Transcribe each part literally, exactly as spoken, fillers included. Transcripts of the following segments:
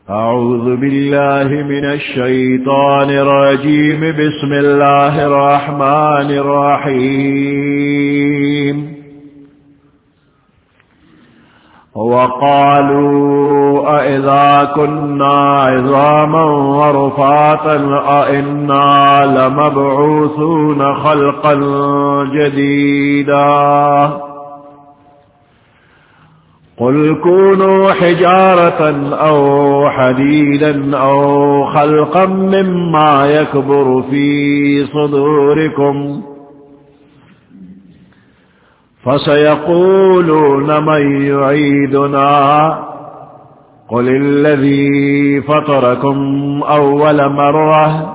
أعوذ بالله من الشيطان الرجيم بسم الله الرحمن الرحيم وقالوا أئذا كنا عظاما ورفاتا أئنا لمبعوثون خلقا جديدا قل كونوا حجارة أو حديدا أو خلقا مما يكبر في صدوركم فسيقولون من يعيدنا قل الذي فطركم أول مرة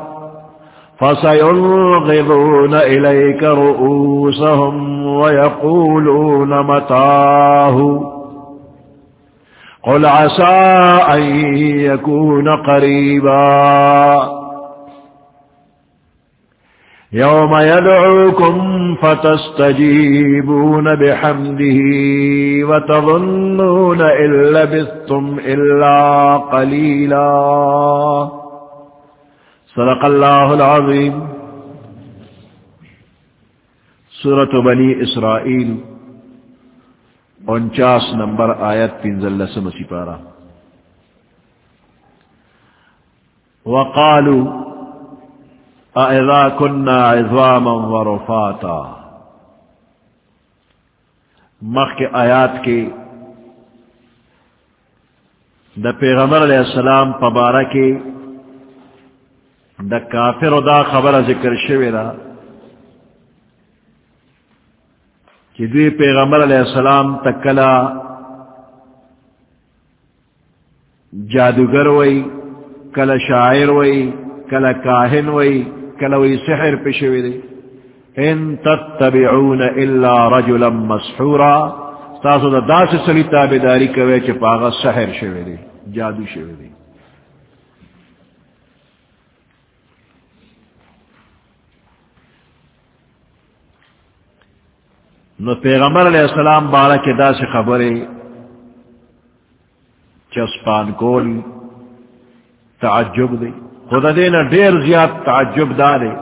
فسينغضون إليك رؤوسهم ويقولون متاه قل عسى أن يكون قريبا يوم يدعوكم فتستجيبون بحمده وتظنون إن لبثتم إلا قليلا صدق الله العظيم. سورة بني إسرائيل انچاس نمبر آیت پنزل لسم سپارہ. وقالوا اذا كنا عظاما ورفاتا، مخ کے آیات کے دا پیغمبر علیہ السلام پبارہ کے دا کافر دا خبر ذکر شویرہ کہ دوی پیغمبر علیہ السلام تکلا جادوگر وئی، کلا شاعر وئی، کلا کاہن وئی، کلا وئی سحر پشوی دے. ان تتبعون الا رجلا مسحورا، تاسو دا دا سے سلی تابداری کوئے چھ پاغا سحر شوی دے، جادو شوی دے. نو پیغمبر علیہ السلام بارہ کے دا سے خبریں چسپان کول تعجب دے، خدا دینا دیر زیاد تعجب دارے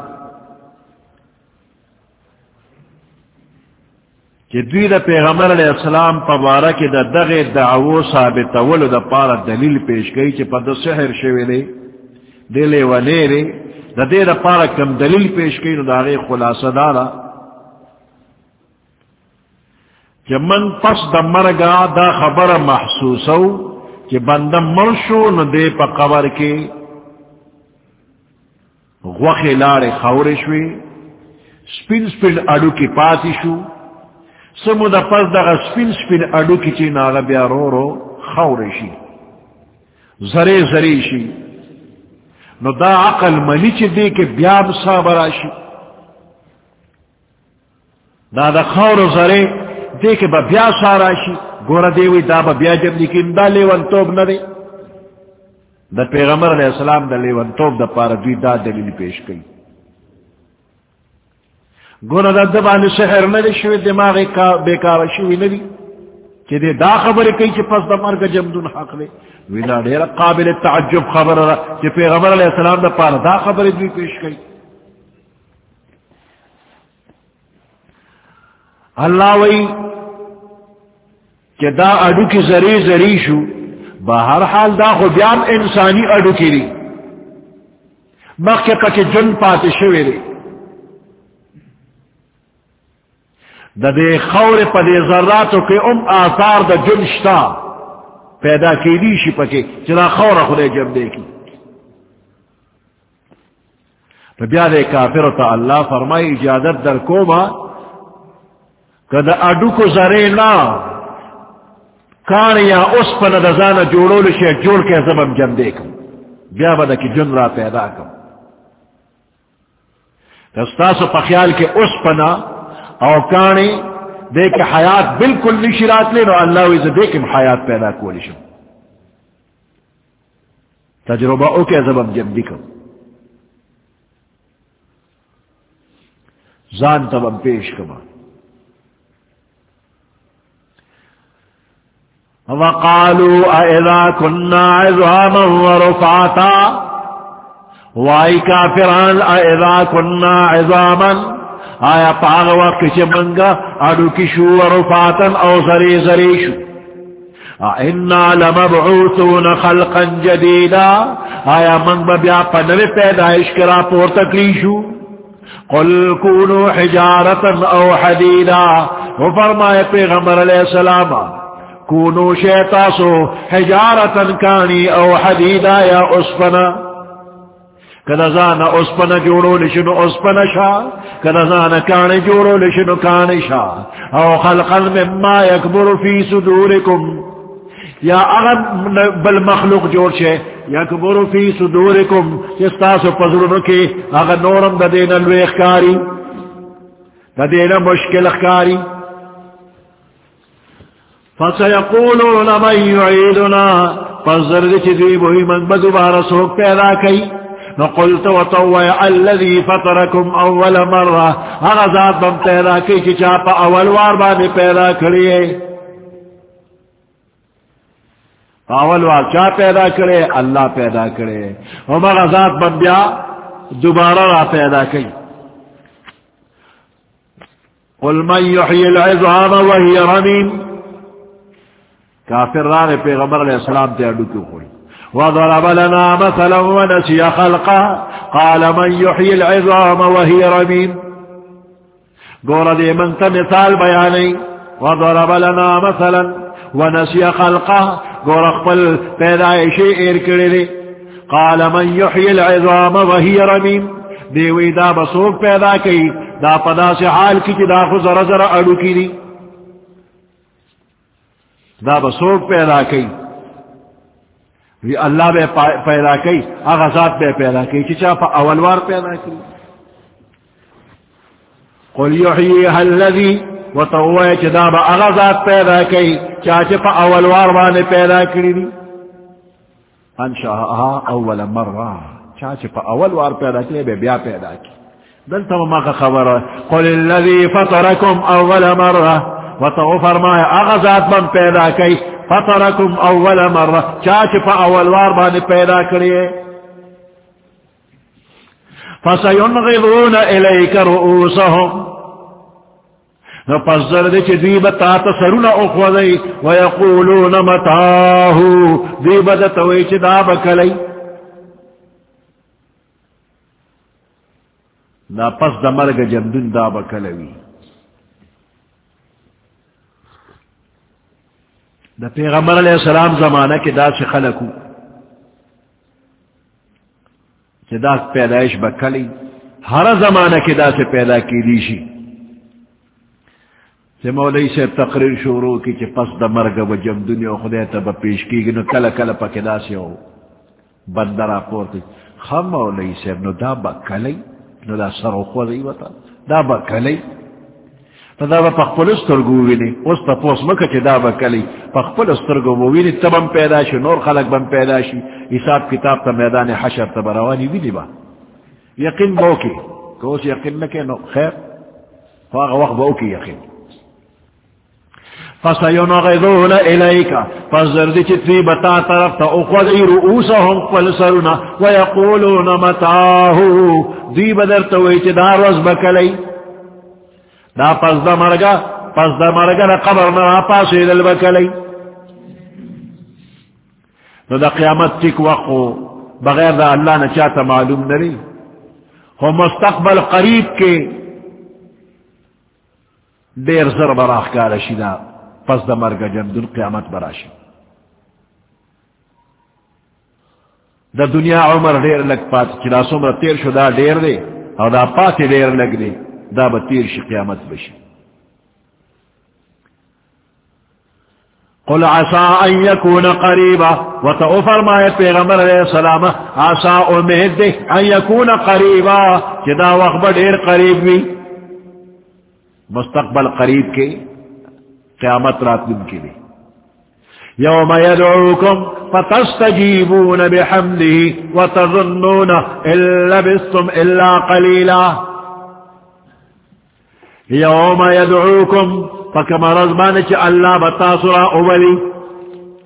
کہ دوی دا پیغمبر علیہ السلام پبارہ کے دا دغ دعوو ثابت اولو دا پارا دلیل پیش گئی چی پا دا سحر شوی دے دلے و نیرے دا دے دا پارا کم دلیل پیش گئی نو دا غی خلاصہ دارا کہ من پس دا مرگا دا خبر محسوسو کہ بندہ مرشو نو دے پا قبر کے غوخی لارے خورشوی سپین سپین اڈو کی پاتی شو سمو دا پس دا سپین سپین اڈو کی چی ناغا بیا رو رو خورشی زرے زرے شی نو دا عقل منی چی دے کے بیاب صابراشی دا دا خور زرے دیکھ با بیا ساراشی گورا دیوی دا با بیا جب لیکن دا لیون توب ندے. دا پیغمبر علیہ السلام دا لیون توب دا پارا دوی دا دلیل پیش کئی. گورا دا دبان سحر ندے شوی دماغی بیکار شوی ندی کہ دے دا خبر کئی چی پس دا مرگ جمدون حق دے. وینا دیر قابل تعجب خبر را چی پیغمبر علیہ السلام دا پارا دا خبر دوی پیش کئی. اللہ وی کہ دا اڈو کی زری زری شو بہر حال دا خو بیان انسانی اڈو کی دی مخی پکی جن پاتے شوی دی دا دے خور پا دے ذراتو کے ام آثار دا جن شتا پیدا کی دی شی پکی چنا خور خودے جب دے کی. تو بیا دے کافر تا اللہ فرمائی اجازت در کوما کہ دا اڈو کو زرے نا کان یا اس پا ندازانا جوڑو لشے جوڑ کے زبم جن دے کم بیا بدا کی جن را پیدا کم. دستاسو پا خیال کے اس پنا او کانی دے کے حیات بالکل نشرات لے نو اللہ ویز دے کم حیات پیدا کولیشم تجربہ او کے زبم جن دی کم زان تبم پیش کما. وقالوا اذا كنا عظاما ورفاتا وائی کافران اذا كنا عظاما آیا پاغ وقت چھ منگا اڈو کشو ورفاتا او زری زری شو انا لمبعوثون خلقا جدیدا آیا منگ بیا پنوی پیدائش کرا پور تکلیشو قل کونو حجارتا او حدیدا وہ فرمائے پیغمبر علیہ السلام کونو شیطاسو حجارتا کانی او حدیدا یا اسفنا کدا زانا اسپنا جوڑو لشنو اسپنا شا کدا زانا کانے جوڑو لشنو کانے شا او خلقا مما یکبر فی صدورکم یا اگر بل مخلوق جوڑ شے یکبر فی صدورکم جستاسو پزرنو کی اگر نورم دا دینا لویخ کاری دا دینا مشکل اخکاری فسیقولون من یعیدنا فزرد چیزی بوئی من بدوبارا سوک پیدا کئی نقلت وطوع الذي فطركم اول مرة اغزات بم پیدا کی چی چاپا اول وار بانی پیدا کریے اول وار چا پیدا کرے اللہ پیدا کرے ہم اغزات بم بیا دوبارہ را پیدا کی قل من يحيي العظام وهي رميم کافر رانے پیغمبر علیہ السلام تے اڈو کیوں خوڑی وضرب لنا مثلا ونسي خلقه قال من يحيي العظام وهي رميم گورا دے من کا مثال بیانی وضرب لنا مثلا ونسي خلقه گورا قبل پیدائشی ایر کرے قال من يحيي العظام وهي رميم دیوی دا بسوک پیدا کی دا پدا سے حال کی دا خو ذرا ذرا اڈو کی دی دا بسوک پیدا کی اللہ بے پیدا کی اغزات بے پیدا کی چچا پا اولوار پیدا کی قل یحییها الذی وطوئے چدا با اغزات پیدا کی چاچے پا اولوار بانے پیدا کری دی انشاءها اول مرہ چاچے پا اولوار پیدا کی بے بیا پیدا کی دلتا مما کا خبر قل الذی فطرکم اول مرہ وطو فرمائے اغزات من پیدا کی فطرکم اول مرہ چاچ پا اول وار بانے پیدا کریے فسینغضون الیک رؤوسهم نپس زردے چھ دیبتا تسرون اخوضی ویقولون متاہو دیبتوی چھ دابکلی نپس دمرگ جمدن دابکلوی دا پیغمبر علیہ السلام زمانہ کے دا سے خلقو کہ دا پیدائش بکلی ہر زمانہ کے دا سے پیدا کی دیشی سے مولی سے تقریر شروع کی کہ پس دا مرگ و جم دنیا خدا تب پیش کی گی نو کل کل پا کے دا سے ہو بندر آپورتی خم مولی سے نو دا بکلی نو دا سر خوضی وطا دا بکلی دا با پخپل استرگو وینی اس تا پوس مکا چی دا با کلی پخپل استرگو وینی تبم پیدا شی نور خلق بم پیدا شی حساب کتاب تا میدان حشر تا بروانی وینی با یقین باوکی کہ اس یقین نکے نو خیر فاغ وقت باوکی یقین فسینغضون الیکا فزردی چی تیبتا طرف تا اخوضی رؤوسهم قل سرنا ویقولون متاہو دی بدر توی چی دا روز بکلی دا پس دا مرگا پس دا مرگا دا قبر نرا پاسی دل بکلی نو دا قیامت تک وقو بغیر دا اللہ نے چاہتا معلوم نری ہو مستقبل قریب کے دیر زر براخ کا رشی دا پس دا مرگا جمدن قیامت براشی دا دنیا عمر دیر لگ پاتی چلا سمر تیر شو دا دیر دے اور دا پاتی دیر لگ دے دا بتیر شی قیامت بشی قل عسا ان یکون قریبا وتو فرمائے پیغمبر علیہ السلام عسا امید دے ان یکون قریبا جدا وقت دیر قریب بھی مستقبل قریب کے قیامت رات دن کے لئے یوم یدعوکم فتستجیبون بحمده وتظنون ان لبثتم الا قلیلا یوم یدعوکم فکم رزمان چی اللہ بتاسرا اولی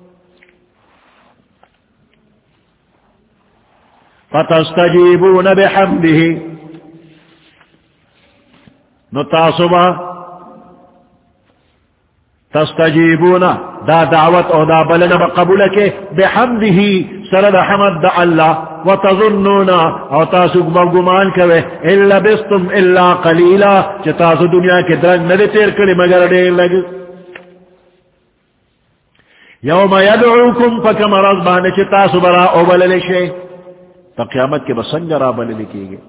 فتستجیبون بحمده نو تاسبا تستجیبون دا دعوت او دا بلنا بقبول کے بحمده سرد حمد دا اللہ وتظنون او تاسو گمان کوئے ان لبستم الا قلیلا چھ تاسو دنیا کے درنگ ندے تیر کری مگر دیر لگ یوم یدعوکم فکم رضبان چھ تاسو برا او بلل شے تا قیامت کے بسنگ را بلل کی گے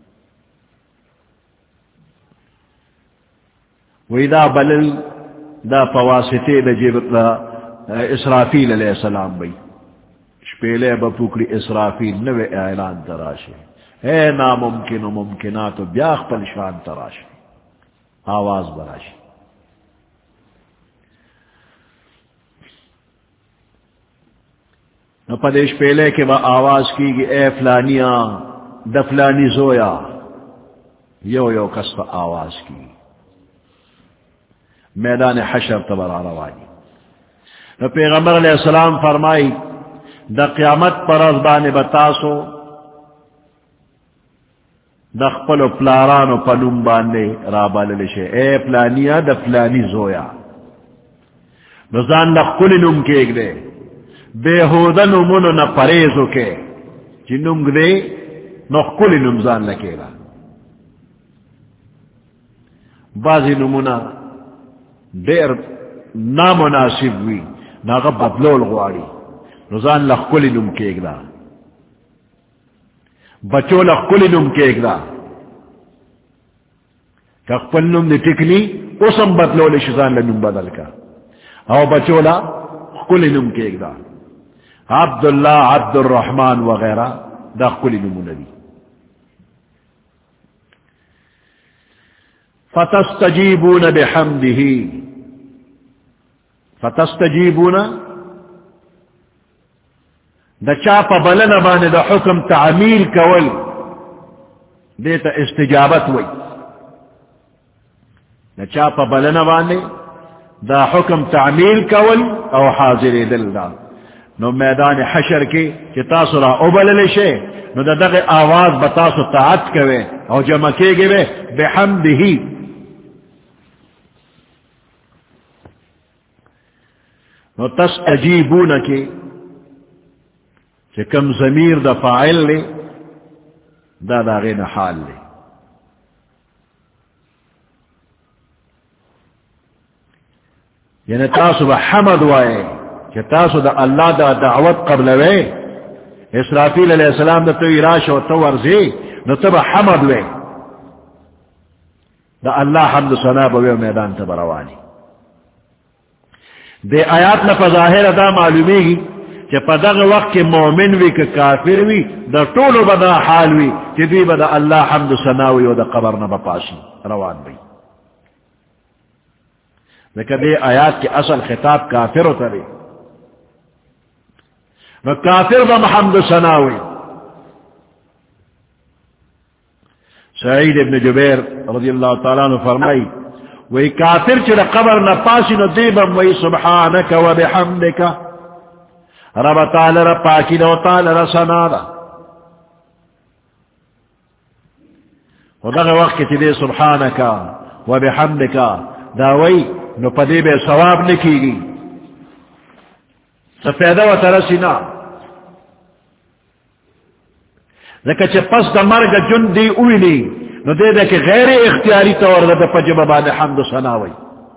ویدہ بلل دا فواسطے دا جبت اسرافیل علیہ السلام بھئی شپیلے بپوکری اسرافیل نوے اعلان تراشے اے ناممکن و ممکنات و بیاخ پلشان تراشے آواز براشے نو پدیش پیلے کے با آواز کی گی اے فلانیاں دفلانی زویا یو یو کس پا آواز کی میدان حشر تبرا روانی نو پیغمبر علیہ السلام فرمائی دا قیامت پر ازبان بتاسو دا خپل پلارانو پنوم باندے رابال لشے اے پلانیا دا فلانی زویا نزان دا خپل نوم کیگ دے بے ہودن نمونو نا پریزو کے چی نوم دے نو خپل نوم زان لکے گا بعضی نمونا دیر نامناسب وی ناغا بدلول غواری نزان لخکلی نم کیگ دا بچو لخکلی نم کیگ دا کہ خپل نم دی ٹکلی اسم بدلول شزان لنم بدل کا او بچو لخکلی نم کیگ دا عبداللہ عبد الرحمن وغیرہ دا خکلی نمو ندی فتستجیبون بحمده فتستجیبون دا چاپا بلن بانے دا حکم تعمیل کول دیتا استجابت وی دا چاپا بلن بانے دا حکم تعمیل کول او حاضر دل دا نو میدان حشر کی کہ تاسو را اوبلل شے نو دا دغی آواز بتاسو طاعت کوئے او جمع کے گئے بحمده نو تستجیبون کی کہ کم ضمیر دا فاعل لے دا دا غین حال لے یعنی تاسو با حمد وائے کہ تاسو دا اللہ دا دعوت قبل وے اسرافیل علیہ السلام دا تو اراش و تو ورزی نو تبا حمد وے دا اللہ حمد ثنا بوے میدان تبا روانی دے آیات نفا ظاہر دا معلومی گی کہ پدغ وقت کے مومن وی کہ کافر وی دا طول بدا حال وی کہ دی بدا اللہ حمد ثناوی و دا قبر نبا پاسی روان بی لیکن دے آیات کے اصل خطاب کافر ہوتا رہی و کافر با حمد ثناوی سعید ابن جبیر رضی اللہ تعالیٰ عنہ فرمائی وی کافر چر قبر نہ پاسی نو دیبم وی سبحانک و بحمدک رب تعالی رب پاکی دو تعالی رب سنادا و دغه وقت چی دی سبحانک و بحمدک دا وی نو پدی بے ثواب نکی گی سفیدہ و ترسینا لیکن چی پس دا مرگ جن دی اویلی نو دے دے کہ غیر اختیاری طور دا پجب بعد حمد و ثناوی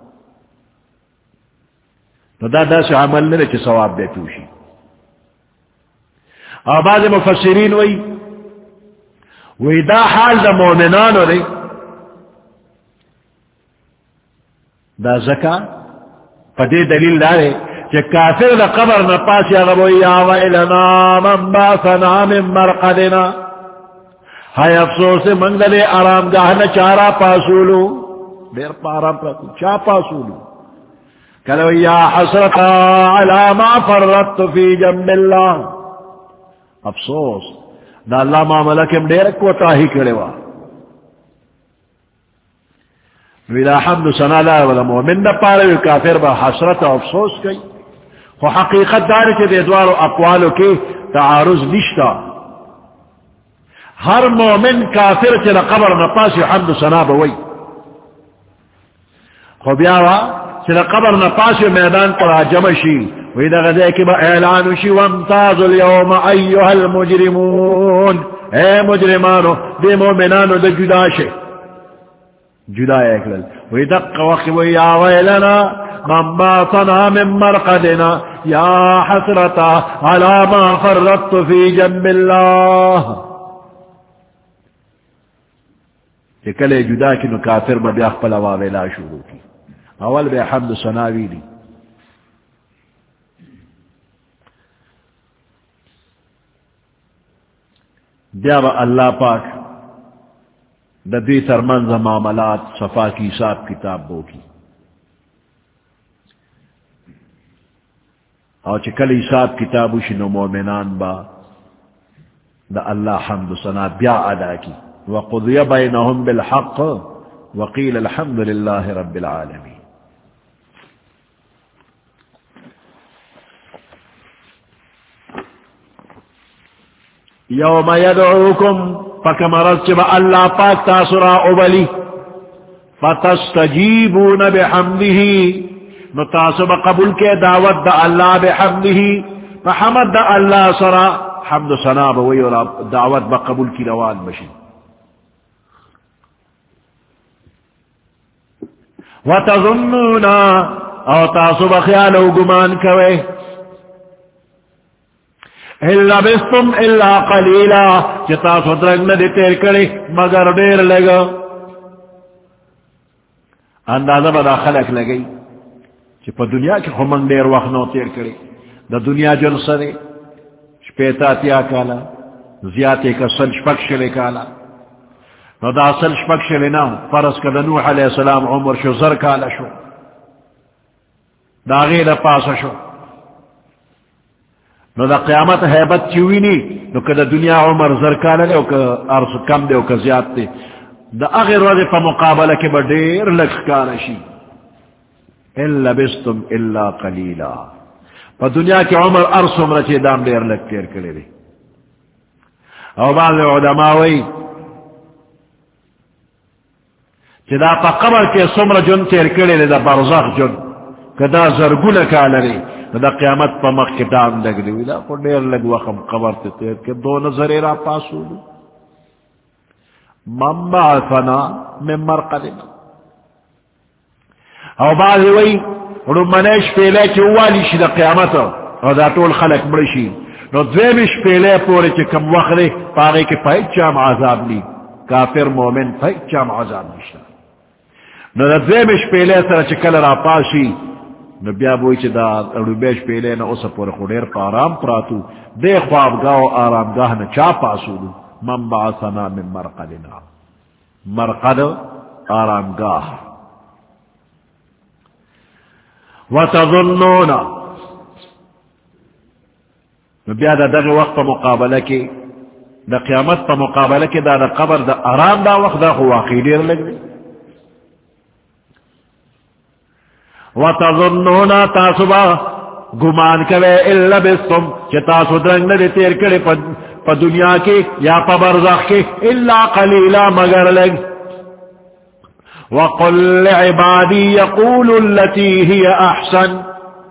نو دا دا سے عمل نلے چی ثواب دے توشی اور بعض مفسرین وی وی دا حال دا مومنانو دے دا زکا پا دے دلیل دارے کہ کافر دا قبر نا پاسی اغبو یا ویلنا من باسنا من مرقدنا ہائی افسوس منگ دے آرام گاہ نہ چارا پاسولو دیر پارام پاسو چا پاسولو کلو یا حسرتا علی ما فرطت فی جنب اللہ افسوس دا اللہ معاملہ کم دیر کوتاہی کرے وا ویلا حمد ثنا لا ولا مومن دا پارے کافر با حسرت و افسوس کئی خو حقیقت دار کے دے دوارو اقوالو کے تعارض نشتا ہر مومن کافر چلا قبر نپاس حمد سنا بوئی خوبیاوا چلا قبر نپاس میدان پر جمشی ویدہ غزے کی با اعلانشی وامتاز اليوم ایوہ المجرمون اے مجرمانو دے مومنانو دے جدا شے جدا اکلل ویدق وقت ویا ویلنا من باطنا من مرقدنا یا حسرتا علی ما فرطت فی جنب اللہ کہ کلے جدا کی نو کافر با بیاخ پلا واویلا شروع کی اول بے حمد سناوی دی بیا با اللہ پاک دا دی ترمنز معاملات صفا کی حساب کتاب بو کی اور چکل حساب کتابو شنو مومنان با دا اللہ حمد سنا بیا ادا کی وقضی بینہم بالحق وقیل الحمد للہ رب العالمین یوم یدعوکم فکم رجب اللہ پاک تاثرا اولی فتستجیبون بحمده نتاثب قبول کے دعوت دا اللہ بحمده فحمد دا اللہ سرا حمد سنا بوئی اور دعوت با قبول کی روان بشی وتظنون او تاثب خیال و گمان کوئے الا بستم الا قلیلا چتا سدرنگ ندی تیر کرے مگر دیر لگا اندازہ بدا خلق لگئی چی پا دنیا کی خمنگ دیر وقت نو تیر کرے دا دنیا جن سرے شپیتا تیا کالا زیادے کا سل شپک شلے کالا نو دا سل شپک شلے نا فرس کا دا نوح علیہ السلام عمر شو زر کالا شو دا غیر پاسا شو نو دا قیامت حیبت چیوی نی نو که دا دنیا عمر زرکالا لے او که عرص کم دے او که زیاد دے دا اغیر وزی پا مقابلہ کے با دیر لکھکانا شی الا بستم الا قلیلا پا دنیا کی عمر عرص عمر چی دام دیر لک تیر کلے دے او بعض علماوی چی دا پا قبر کے سمر جن تیر کلے دے دا برزخ جن که دا زرگون کالا لے دا قیامت پا مخ کے دام لگ دی دا کو دیر لگ وقم قبر تے تیر کے دو نظر را پاسو دو من بعثنا من مرقدنا او بعضی وی رمانیش پیلے چی والی شی دا قیامت او دا طول خلق مرشی نو دویمش پیلے پورے چی کم وقت پاگے کے پایچ چام عذاب لی کافر مومن پایچ چام عذاب نشتا نو دا دویمش پیلے سر چی کل را پاسی نو بیا بوئی چی دا روبیش پیلے نا اسا پور خودیر پا آرام پراتو دے خوابگاہ و آرامگاہ نا چا پاسو دو من بعثنا من مرقدنا مرقد آرامگاہ وتظنون نو بیا دا دغی وقت پا مقابلہ کی دا قیامت پا مقابلہ کی دا دا قبر دا آرام دا وقت دا خو واقعی دیر لگ دی وتظنون تاسبا گمان کرے الا بستم چی تاسو درنگ ندی تیر کرے پا دنیا کی یا پا برزخ کی الا قلیلا مگر لگ وقل لعبادی یقول اللتی ہی احسن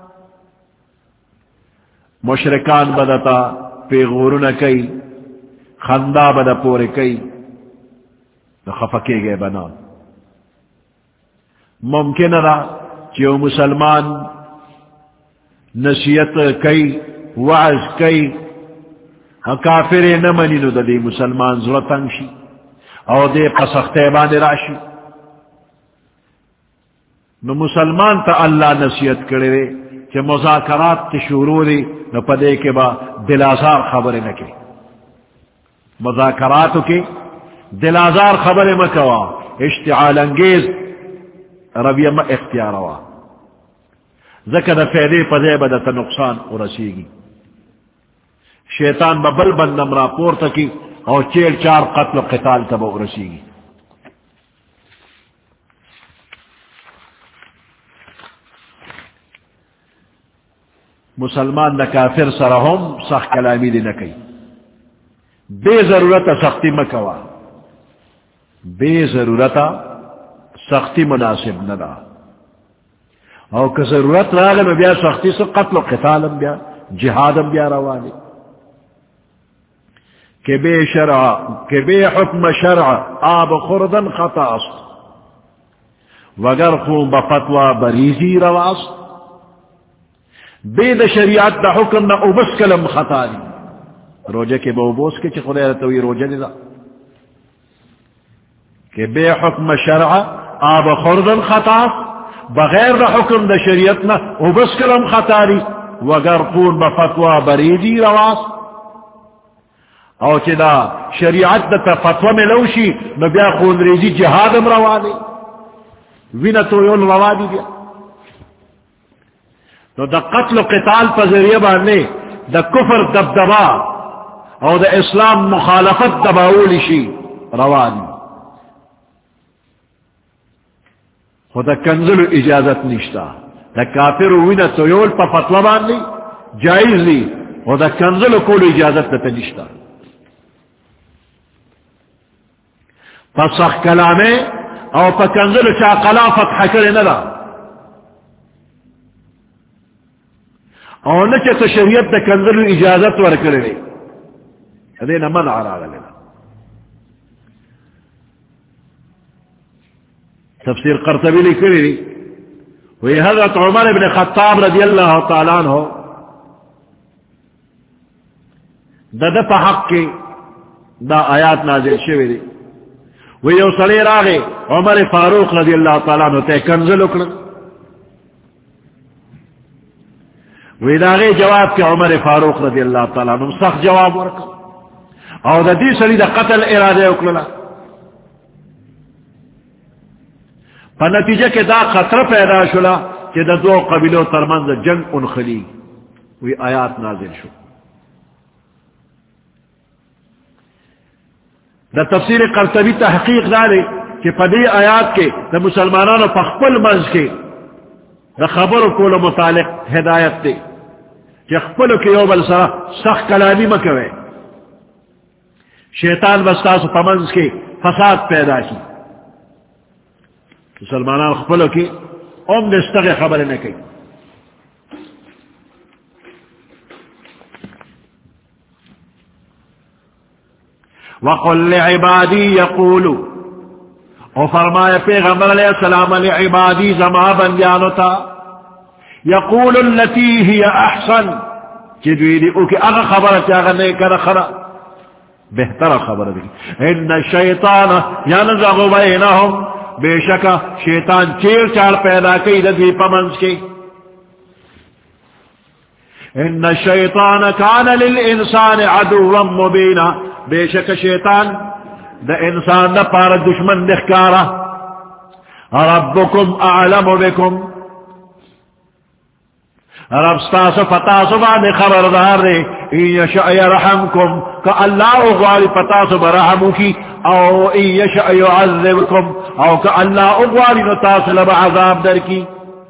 مشرکان بدتا پیغورن کئی خندا بدا پورے کئی خفکے گئے بنا ممکن را چیو مسلمان نصیحت کئی وعظ کئی کافر نمانی نو دا دی مسلمان ضرورتنگ شی او دے قسختے باندے راشی نو مسلمان تا اللہ نصیحت کرے دے کہ مذاکرات تی شروع دی نو پدے کے با دلازار خبر نکے مذاکراتو کے دلازار خبر مکوا اشتعال انگیز رویہ ما اختیار ہوا ذکر فیدے پدے بدا تا نقصان ارسی گی شیطان ببل بندم را پورتا کی اور چیل چار قتل و قتال تب ارسی گی مسلمان دا کافر سرہم سخ کلامی دی نکی بے ضرورت سختی مکوا، بے ضرورت سختی مناسب ندا، او کہ ضرورت راغ بیا سختی سے قتل و قتالم بیا جہادم بیا روانی، کہ بے شرع کہ بے حکم شرع آب خوردن خطاست، وگر خون بفتوى بریزی رواست، بے دا شریعت دا حکم نا اوبس کلم خطاری، روجہ کے بوبوس کے چی خدای رتوی روجہ ندا، کہ بے حکم شرع آب خوردن خطاست، بغیر دا حکم دا شریعت نا اوبس کلم خطاری، وگر خون بفتوى بریزی رواست، او چی دا شریعت دا تا فتوہ میں لوشی نبیا خون ریزی جہادم روانی، وینا تو یون روانی بیا، تو دا قتل و قتال پا ذریعہ بانے دا کفر دبدبا او دا اسلام مخالفت دباولی شی روانی، خدا کنزل اجازت نشتا، دا کافر وینا تو یون پا فتوہ بانے جائز لی، خدا کنزل کول اجازت تا نشتا، فسخ کلامے او پا کنزل چا قلا فتح کرے ندا، او نچے تو شریعت دا کنزل اجازت ور کرے دینا منع راغ لینا۔ تفسیر قرطبی لکھری دی وی حضرت عمر بن خطاب رضی اللہ تعالیٰ عنہ دا دا پا حق کی دا آیات نازل شوی دی، وی یو صلی راغے عمر فاروق رضی اللہ تعالیٰ عنہ تے کنزل اکڑا، وی داغے جواب کہ عمر فاروق رضی اللہ تعالیٰ عنہ سخت جواب ورکا، او دا دی صلی دا قتل ارادے اکڑا، پا نتیجہ کہ دا خطر پیدا شلا کہ دا دو قبیلوں ترمنز جنگ انخلی، وی آیات نازل شو۔ دا تفسیر قرطبی تحقیق دارے کہ پدی آیات کے دا مسلمانانو پخپل منز کے دا خبر کول متعلق ہدایت دے کہ خپلو کے یوبل سرا سخت کلامی مکوے، شیطان بستاس پمنز کے فساد پیدا کی، مسلمانان خپلو کے ام دستغ خبر نکی۔ وَقُلْ لِعِبَادِي يَقُولُوا، او فرمایا پیغمبر علیہ السلام لعبادی زما بندیانتا، یقول اللتی ہی احسن، چی دویدی او کی اغا خبر چاگا نیکر خرا بہتر خبر دی، ان الشیطان ینزغ بینہم، بے شکا شیطان چیر چار پیدا کی دی پمنز کی، ان الشیطان کان للانسان عدوا مبینا، بے شک شیطان دا انسان دا پار دشمن دخکارا، ربکم اعلم بکم، رب ستاسو فتاسو بانی خبردار دے، ان یشاء یرحمکم، کہ اللہ اغواری فتاسو برحمو کی، او ان یشاء یعذبکم، او کہ اللہ اغواری نتاسو لب عذاب در کی،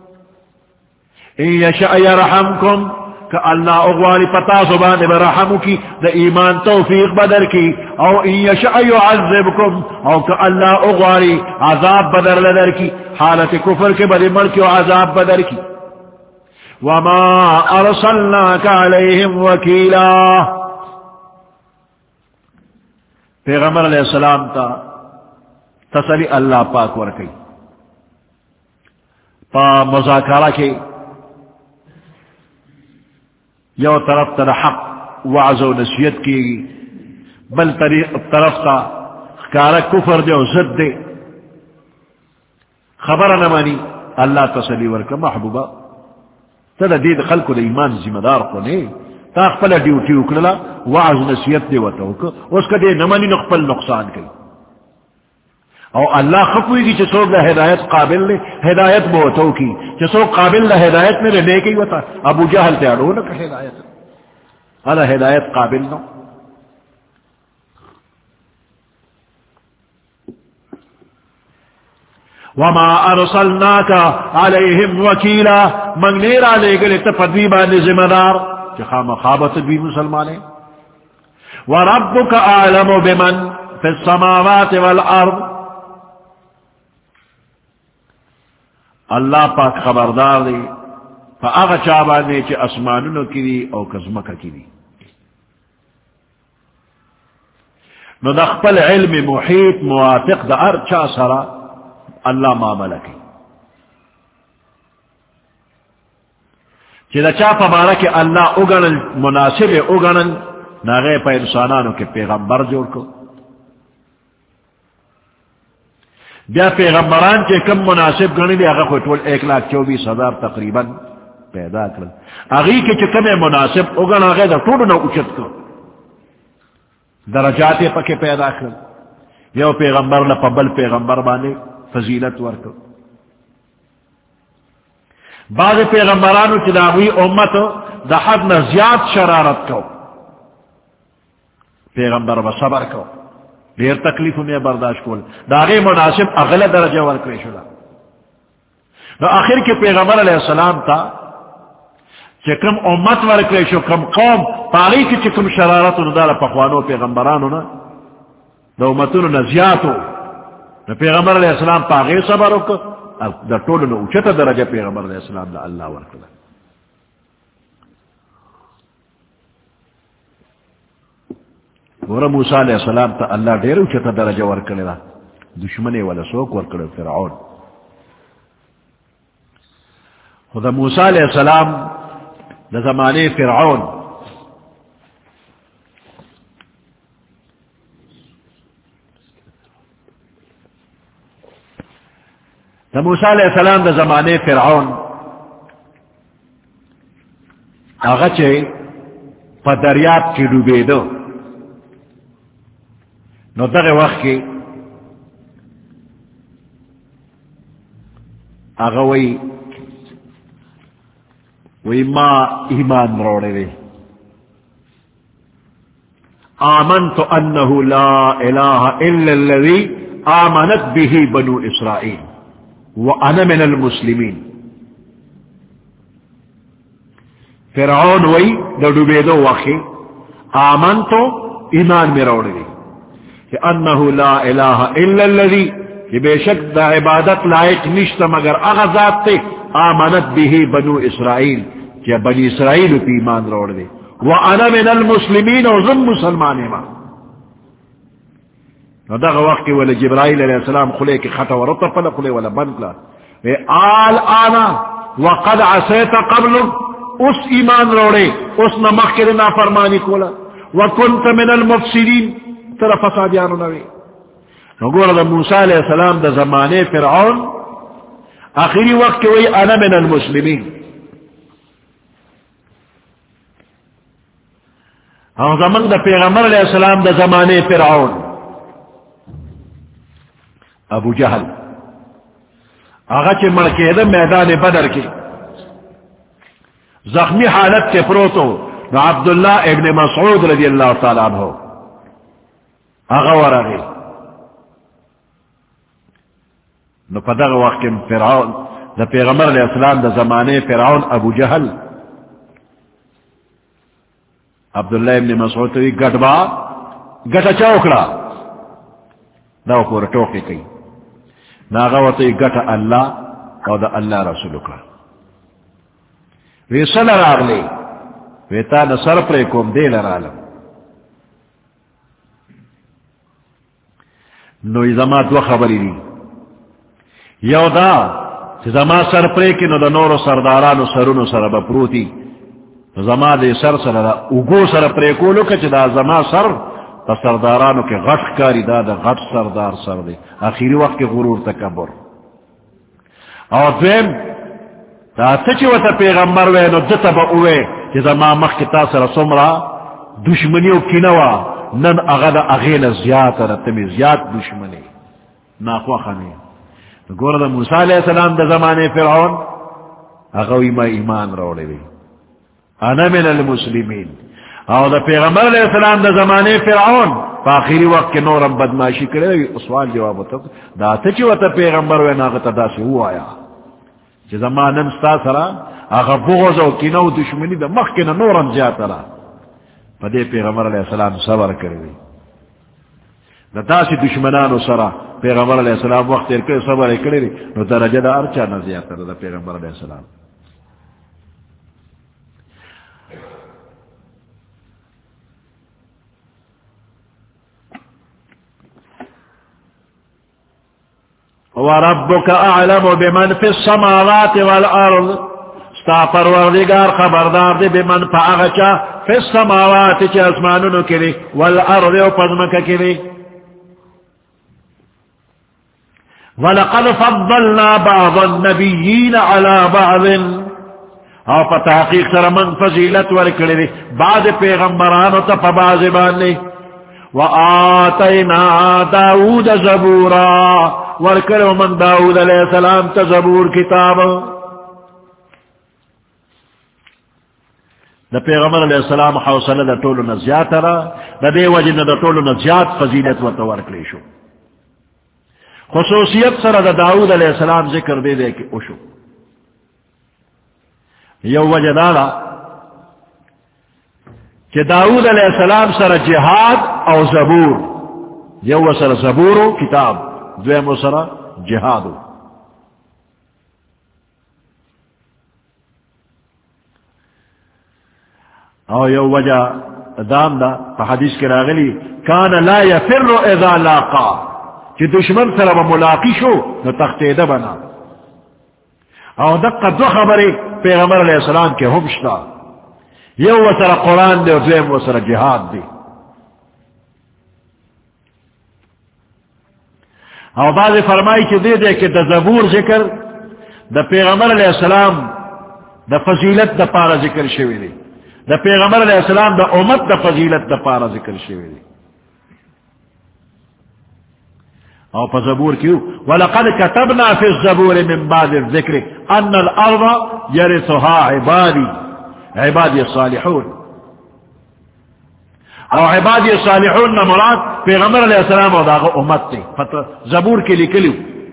ان یشاء یرحمکم، کہ اللہ اغواری پتا سبان برحمو کی دا ایمان توفیق بدر کی، او ان یشاء یعذبکم، او کہ اللہ اغواری عذاب بدر لدر کی، حالت کفر کے بدر مر کی عذاب بدر کی۔ وما ارسلناک علیہم وکیلا، پیغمبر علیہ السلام تا تسلی اللہ پاک ورکی، پا مذاکرہ کے یو طرف تا حق وعظ و نصیحت کی، بل طرف تا خکارہ کفر دے و زد دے، خبر نمانی اللہ تسلی ورکا محبوبہ، تا دا دید خلق دا ایمان ذمہ دار خونے، تا اخپل ڈیوٹی اکرلا وعظ نصیحت دے وطوکا، اس کا دے نمانی نقبل نقصان کی، او اللہ خفوئی کی چسوک دا ہدایت قابل لے ہدایت بہتو کی، چسوک قابل دا ہدایت میں لے کی وطا، ابو جہل تے اڑو نکا ہدایت، اللہ ہدایت قابل نو۔ وما ارسلناک علیہم وکیلا، من نیرا لے گلے تپدوی بانی ذمہ دار، کہ خام خوابت بھی مسلمانے، وربك أعلم بمن في السماوات والأرض. اللہ پاک خبردار دی فاغا چابانے چی اسمانونو کی دی او کزمکا کی دی. نو دا خپل علم محیط موافق دا ارچا سرا اللہ معاملہ کی چی دا چا پا بارا کی اللہ اگنن مناسب اگنن ناغے پا انسانانو کے پیغمبر جوڑ کو. بیا پیغمبران کے کم مناسب گنی دی اگر کوئی ٹول ایک لاکھ چوبیس ہزار تقریباً پیدا کرن اگی کے چکم مناسب اگن آگے دا ٹوڑ نو اچت کو درجات پکے پیدا کرن یو پیغمبر لپبل پیغمبر بانے فضیلت ورکو. بعض پیغمبرانو چداوی امت دا حد نا زیاد شرارت کو پیغمبر با صبر کو دیر تکلیف میں برداشت کول داغے مناسب اغلى درجہ ورکوی شدا. نو آخر کے پیغمبر علیہ السلام تا چکم امت ورکوی شو کم قوم پاگی کی چکم شرارت ندار پخوانو پیغمبرانو نا دا امتونو نزیاتو نو پیغمبر علیہ السلام پاگی صبرو کو دا طول نو اچتا درجہ پیغمبر علیہ السلام دا اللہ ورکو. گورا موسیٰ علیہ السلام تا اللہ دیر اچھتا درجہ ورکنے دا دشمنے والا سوک ورکنے فرعون. خدا موسیٰ علیہ السلام دا زمانے فرعون دا موسیٰ علیہ السلام دا زمانے فرعون آغا چھے پا دریاب کی ڈوبے دو نو دغه وقت کی آغا وی وی ما ایمان روڑے دے آمنت انه لا الہ الا الذی آمنت به بنو اسرائیل وانا من المسلمین. فرعون وی ڈوبے دو وقت آمنتو ایمان میں روڑے دے کہ انہو لا الہ الا الذی کہ بے شک دا عبادت لائق نشتا مگر اغذات تے آمنت بھی بنو اسرائیل کہ بنی اسرائیل پی ایمان روڑ دے وانا من المسلمین و ضم مسلمان ما. دا وقت والا جبرائیل علیہ السلام خلے کی خطا ورطا پلا خلے والا بند لا آل آنا وقد عصیت قبل اس ایمان روڑے اس نمخ کے نا فرمانی کولا وکنت من المفسدین طرف فسادیانو نوی. نگوڑا دا موسیٰ علیہ السلام دا زمانے فرعون آخری وقت کی وی انا من المسلمین. او زمان دا پیغمبر علیہ السلام دا زمانے فرعون ابو جہل آغا چے مڑکے دا میدان بدر کی زخمی حالت کے پروتو نو عبداللہ ابن مسعود رضی اللہ تعالیٰ عنہ آغا ورغی نو پدغ وقت فرعون دا پیغمبر علیہ السلام دا زمانے فرعون ابو جہل عبداللہ ابن مسعود توی گٹبا گٹا چوکڑا دا پور ٹوکی کئی ناغا وطی گٹا اللہ او دا اللہ رسول کا وی سل راغلی وی تا نصر پر کوم دے لرالم نو زما دو خبری دی یو دا زما سر پر کی نو دا نور سردارانو سرونو سر بپروتی زما دے سر سر دا اگو سر پر کولو کچ دا زما سر تا سردارانو کے غٹ کاری دا دا غٹ سردار سر دے آخری وقت کے غرور تکبر. اور دویم دا تچی وطا پیغمبر وے نو دتا با اوے کہ زما مخ کتا سر سمرا دشمنیو کنوا نن اغدا اغیل زیاد رتمی زیاد دشمنی ناخوا خانی. گورا دا موسیٰ علیہ السلام دا زمانے فرعون اغوی ما ایمان روڑے بھی انا من المسلمین. او دا پیغمبر علیہ السلام دا زمانے فرعون پا آخری وقت کے نورم بدماشی کرے سوال جواب ہوتا دا تچی وطا پیغمبر وے ناغتا دا سے ہوا آیا چی زمانن ستا سرا اغا بغض و کنو دشمنی دا مخ کنا نورم جاتا را پدے پیغمبر علیہ السلام صبر کروی نتا سی دشمنانو سرا پیغمبر علیہ السلام وقت تیر کر صبر کروی نو درجہ دا ارچا نزیاتر دا پیغمبر علیہ السلام. وَرَبُّكَ أَعْلَمُ بِمَنْ فِي السَّمَاوَاتِ وَالْأَرْضِ ستا پروردگار خبردار دے بمن فاغچا فی السماوات چا اسمانونو کلی والارض و پزمکا کلی. وَلَقَدْ فَضَّلْنَا بَعْضَ النَّبِيِّينَ عَلَى بَعْضٍ او پا تحقیق سر من فضیلت ورکلی دی بعد پیغمبرانو تا پا باز باننی. وَآتَيْنَا دَاوُودَ زَبُورًا ورکلو من داود علیہ السلام تا زبور کتاب. دا پیغمبر علیہ السلام حوصلہ دا طولو نزیات را دا دے وجن دا طولو نزیات فضیلت و تورکلی شو. خصوصیت سر دا داود علیہ السلام ذکر دے دے کہ اوشو یو وجہ دالا کہ داود علیہ السلام سر جہاد او زبور یو سر زبورو کتاب دویم سر جہادو. او یو وجہ دام دا پا حدیث کے راغلی کان لا یفر اذا لاقا کہ دشمن سر با ملاقی شو نو تختیدہ بنا. او دقا دو خبری پیغمبر علیہ السلام کے ہمشتا یو سر قرآن دے و دویم سر جہاد دے. او بعض فرمائی کہ دے دے کہ دا زبور ذکر دا پیغمبر علیہ السلام دا فضیلت دا پارا ذکر شوی دے دا پیغمبر علیہ السلام دا امت دا فضیلت دا پارا ذکر شوی دے. او پا زبور کیوں وَلَقَدْ كَتَبْنَا فِي الزَّبُورِ مِن بَعْدِ الذِّكْرِ أَنَّ الْأَرْضَ يَرِثُهَا عِبَادِي عِبَادِي الصَّالِحُونَ. او عبادی الصالحون نا مراد پیغمبر علیہ السلام او داغا امت تے زبور کے لکلیو.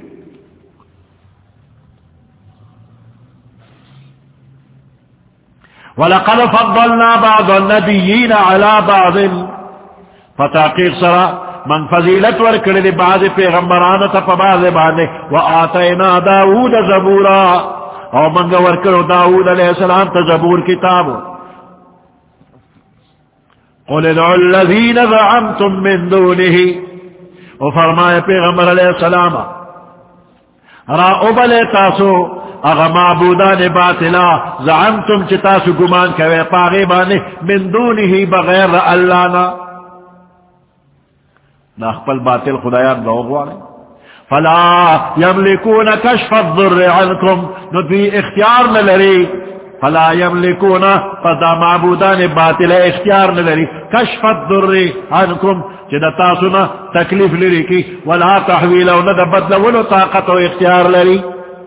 وَلَقَدْ فَضَّلْنَا بَعْضَ النَّبِيِّينَ عَلَى بَعْضٍ فتاقیق سرا من فضیلت ورکڑی دی بعض پیغمبران تا پا بعض بانے. وَآتَيْنَا دَاوُودَ زَبُورًا او منگا ورکڑو داود علیہ السلام تا زبور کتابو. قُلِ ادْعُوا الَّذِينَ زَعَمْتُم مِّن دُونِهِ او فرمائے پیغمبر علیہ السلام را ابلے تاسو اغا معبودان باطلا زعمتم چی تاسو گمان کوئے پاغی بانے من دونہی بغیر اللہ نا نا اخپل باطل خدایان روغوانے فلا یملکون کشف الضر عنکم ندوی اختیار نلری فلا یملکون فدا معبودان باطل اختیار نلری کشف الضر عنکم چی دا تاسونا تکلیف لری کی ولا تحویل و ندى بدل ولو طاقت و اختیار لری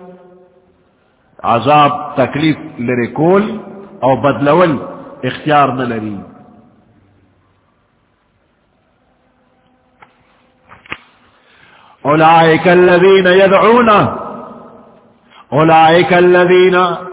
عذاب تکلیف لری کول او بدلول اختیار نلری. اولئک الذین یدعون اولئک الذین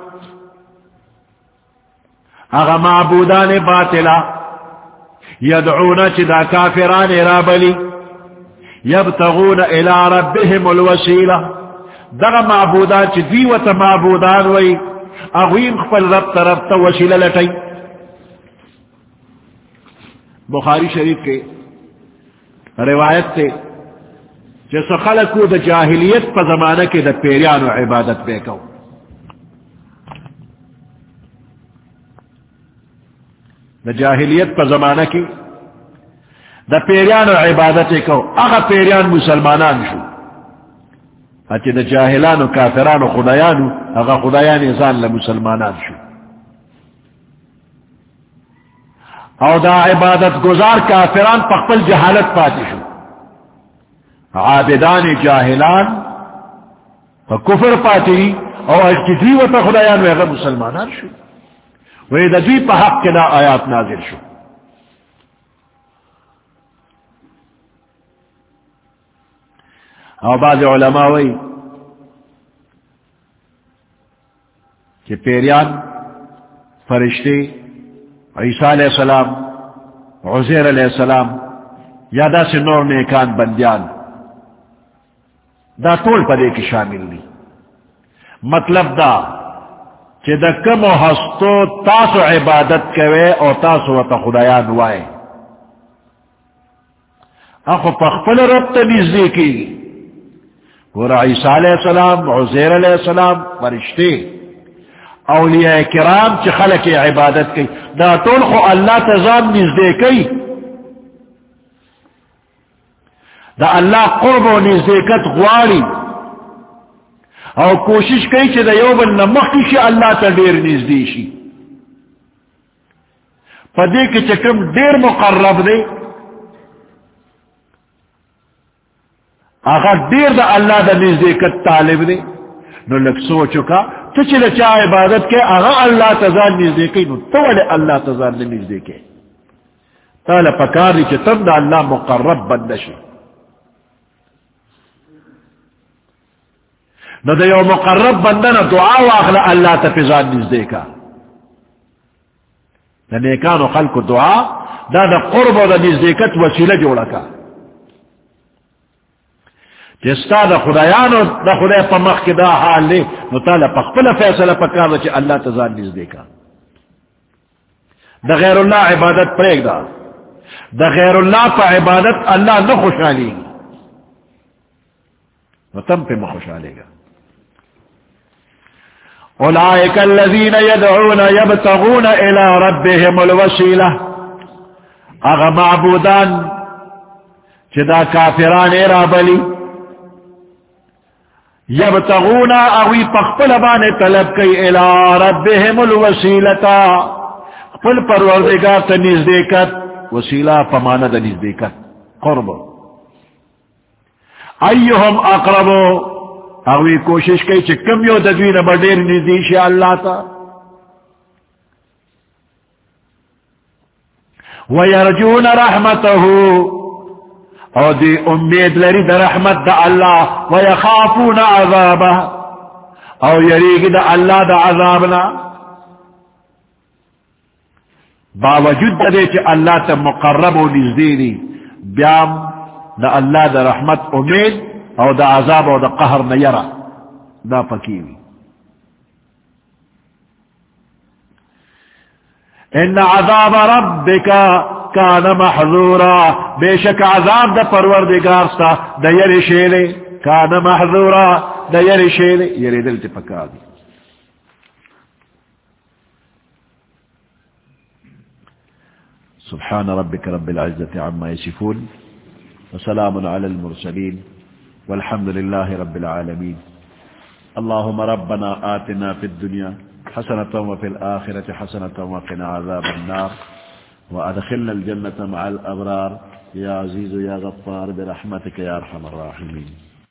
اغا معبودان باطلا یدعون چدا کافران رابلی یبتغون الى ربهم الوسیلہ دغا معبودان چی دیوتا معبودان وی اغویم خپل رب طرف تا وسیلہ لٹی. بخاری شریف کے روایت تے جیسا خلقو دا جاہلیت پا زمانہ کے دا پیریان و عبادت بے کو دا جاہلیت پا زمانہ کی دا پیریان و عبادت کو اغا پیریان مسلمانان شو اچھے دا جاہلان و کافران و خدایانو اغا خدایان ازان لمسلمانان شو. او دا عبادت گزار کافران پخپل جہالت پاتی شو عابدان جاہلان پا کفر پاتی او اجتدی و تا خدایان و اغا مسلمانان شو وی دا دوی پا حق کنا آیات نازل شو. او بعض علماء وی کہ پیریان فرشتے عیسیٰ علیہ السلام عزیر علیہ السلام یا دا سے نور نیکان بندیان دا طول پدے کی شامل دی. مطلب دا کہ دا کم و ہستو تاسو عبادت کوئے او تاسو و تا خدایان وائے اخو پخپل رب تا نزدی کی گورا عیسیٰ علیہ السلام عزیر علیہ السلام فرشتے اولیاء کرام چی خلق عبادت کی دا طول خو اللہ تزام نزدے کی دا اللہ قرب و نزدیکت غواری او کوشش کئی چی دا یوبن نمخی شی اللہ تا دیر نزدی شی پا دے کی چکم دیر مقرب دے اگر دیر دا اللہ دا نزدیکت طالب دے نو لگ سوچو کا تو چلے چاہ عبادت کے اگر اللہ تزان نزدیکی نو تو والے اللہ تزان نزدیکے تالا پکاری چی تم دا اللہ مقرب بندشی نو دا یو مقرب بندنا دعا واخلا اللہ تا فضان نزدیکا دا نیکانو خلق دعا دا دا قرب و دا نزدیکت وسیلہ جوڑا کا جستا دا خدایانو دا خدای پا مخ کی دا حال لے نو تالا پا خپل فیصلہ پکار دا چی اللہ تزان نزدیکا دا غیر اللہ عبادت پریک دا دا غیر اللہ پا عبادت اللہ نہ خوشحالی گی نو تم پہ مخوشحالے گا. اولئک الذین یدعون یبتغون الى ربهم الوسیلہ اغا معبودان چدا کافران ارابلی یبتغون اغوی پخپل بانے طلب کئی الى ربهم الوسیلتا پل پروردگار تا نزدیکت وسیلہ پماند نزدیکت قرب ایہم اقربو اگوی کوشش کئی چھ کم یو ددوین بڑیر نزدیش اللہ تا ویرجون رحمته او دی امید لری دا رحمت دا اللہ ویخافون عذابہ او یریگ دا اللہ دا عذابنا باوجود دا دے چھ اللہ تا مقرب و نزدیری بیام دا اللہ دا رحمت امید او دا عذاب او دا قہر نیرہ دا پکیوی. ان عذاب ربک کان محذورا بے شک عذاب دا پروردگار ستا دا یری شیرے کان محذورا دا یری شیرے یری دل تی پکا دی. سبحان ربک رب العزت عما یصفون وسلام علی المرسلین والحمد لله رب العالمين. اللهم ربنا آتنا في الدنيا حسنة وفي الآخرة حسنة وقنا عذاب النار وأدخلنا الجنة مع الأبرار يا عزيز يا غفار برحمتك يا أرحم الراحمين.